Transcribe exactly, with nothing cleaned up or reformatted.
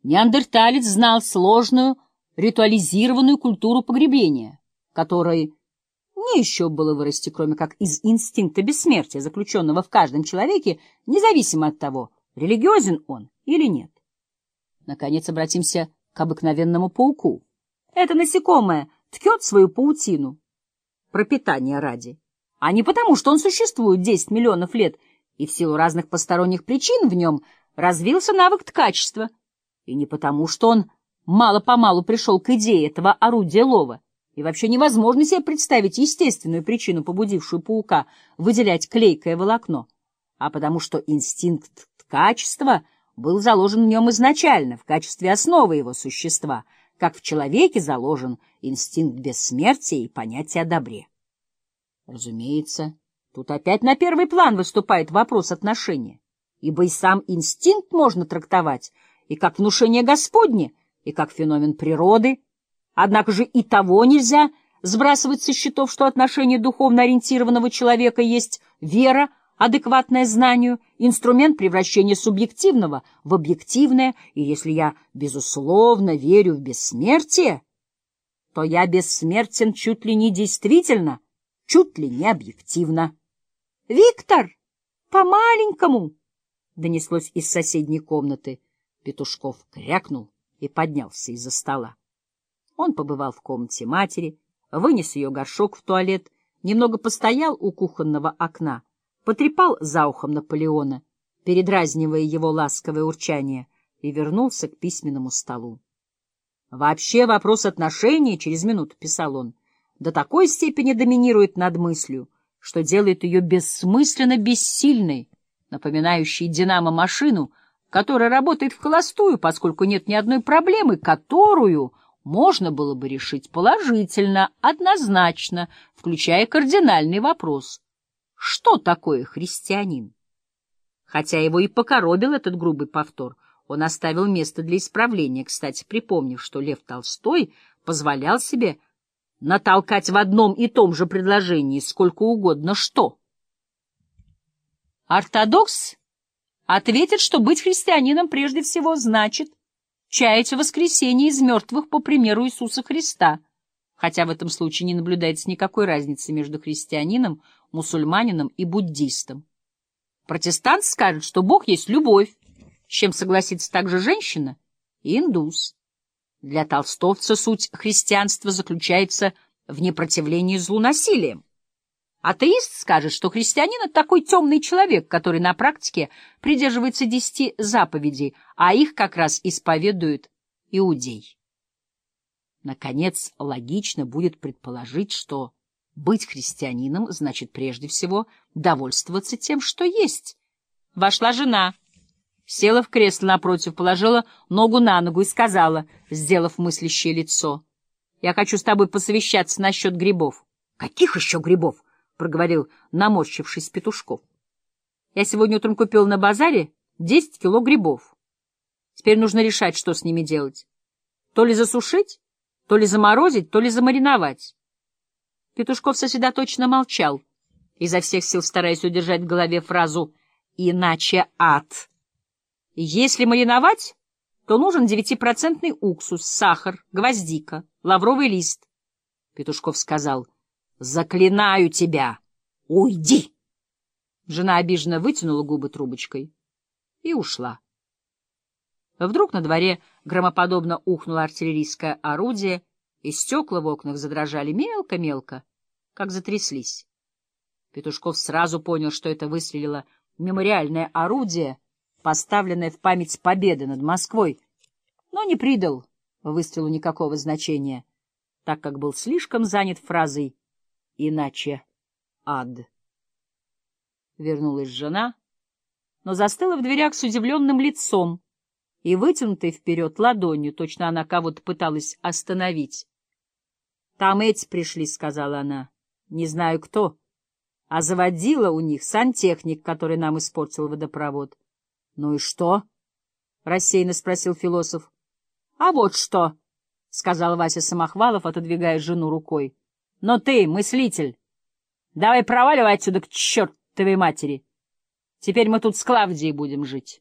Неандерталец знал сложную, ритуализированную культуру погребения, которой не еще было вырасти, кроме как из инстинкта бессмертия, заключенного в каждом человеке, независимо от того, религиозен он или нет. Наконец обратимся к обыкновенному пауку. Это насекомое ткет свою паутину пропитания ради, а не потому, что он существует десять миллионов лет, и в силу разных посторонних причин в нем развился навык ткачества, и не потому, что он мало-помалу пришел к идее этого орудия лова, и вообще невозможно себе представить естественную причину, побудившую паука выделять клейкое волокно, а потому что инстинкт ткачества был заложен в нем изначально, в качестве основы его существа, как в человеке заложен инстинкт бессмертия и понятие о добре. Разумеется, тут опять на первый план выступает вопрос отношения, ибо и сам инстинкт можно трактовать и как внушение Господне, и как феномен природы. Однако же и того нельзя сбрасывать со счетов, что отношение духовно ориентированного человека есть вера, адекватное знанию, инструмент превращения субъективного в объективное, и если я, безусловно, верю в бессмертие, то я бессмертен чуть ли не действительно, чуть ли не объективно. — Виктор, по-маленькому! — донеслось из соседней комнаты. Петушков крякнул и поднялся из-за стола. Он побывал в комнате матери, вынес ее горшок в туалет, немного постоял у кухонного окна, потрепал за ухом Наполеона, передразнивая его ласковое урчание, и вернулся к письменному столу. «Вообще вопрос отношений, — через минуту писал он, — до такой степени доминирует над мыслью, что делает ее бессмысленно бессильной, напоминающей динамо-машину, которая работает в холостую, поскольку нет ни одной проблемы, которую можно было бы решить положительно, однозначно, включая кардинальный вопрос: что такое христианин? Хотя его и покоробил этот грубый повтор, он оставил место для исправления, кстати, припомнив, что Лев Толстой позволял себе натолкать в одном и том же предложении сколько угодно что. Ортодокс ответит, что быть христианином прежде всего значит чаять в воскресении из мертвых по примеру Иисуса Христа, хотя в этом случае не наблюдается никакой разницы между христианином, мусульманином и буддистом. Протестант скажет, что Бог есть любовь, с чем согласится также женщина и индус. Для толстовца суть христианства заключается в непротивлении злу насилием. Атеист скажет, что христианин — это такой темный человек, который на практике придерживается десяти заповедей, а их как раз исповедует иудей. Наконец, логично будет предположить, что быть христианином значит прежде всего довольствоваться тем, что есть. Вошла жена, села в кресло напротив, положила ногу на ногу и сказала, сделав мыслящее лицо: «Я хочу с тобой посовещаться насчет грибов». «Каких еще грибов?» — проговорил, наморщившись Петушков. «Я сегодня утром купил на базаре десять кило грибов. Теперь нужно решать, что с ними делать. То ли засушить, то ли заморозить, то ли замариновать». Петушков сосредоточенно молчал, изо всех сил стараясь удержать в голове фразу «иначе ад». Если мариновать, то нужен девятипроцентный уксус, сахар, гвоздика, лавровый лист. Петушков сказал: «Заклинаю тебя, уйди!» Жена обиженно вытянула губы трубочкой и ушла. Вдруг на дворе громоподобно ухнуло артиллерийское орудие, и стекла в окнах задрожали мелко-мелко, как затряслись. Петушков сразу понял, что это выстрелило мемориальное орудие, поставленное в память победы над Москвой, но не придал выстрелу никакого значения, так как был слишком занят фразой «иначе ад». Вернулась жена, но застыла в дверях с удивленным лицом и вытянутой вперед ладонью, точно она кого-то пыталась остановить. «Там эти пришли», — сказала она, — «не знаю кто, а заводила у них сантехник, который нам испортил водопровод». «Ну и что?» — рассеянно спросил философ. «А вот что», — сказал Вася Самохвалов, отодвигая жену рукой. «Но ты, мыслитель, давай проваливай отсюда к чертовой матери. Теперь мы тут с Клавдией будем жить».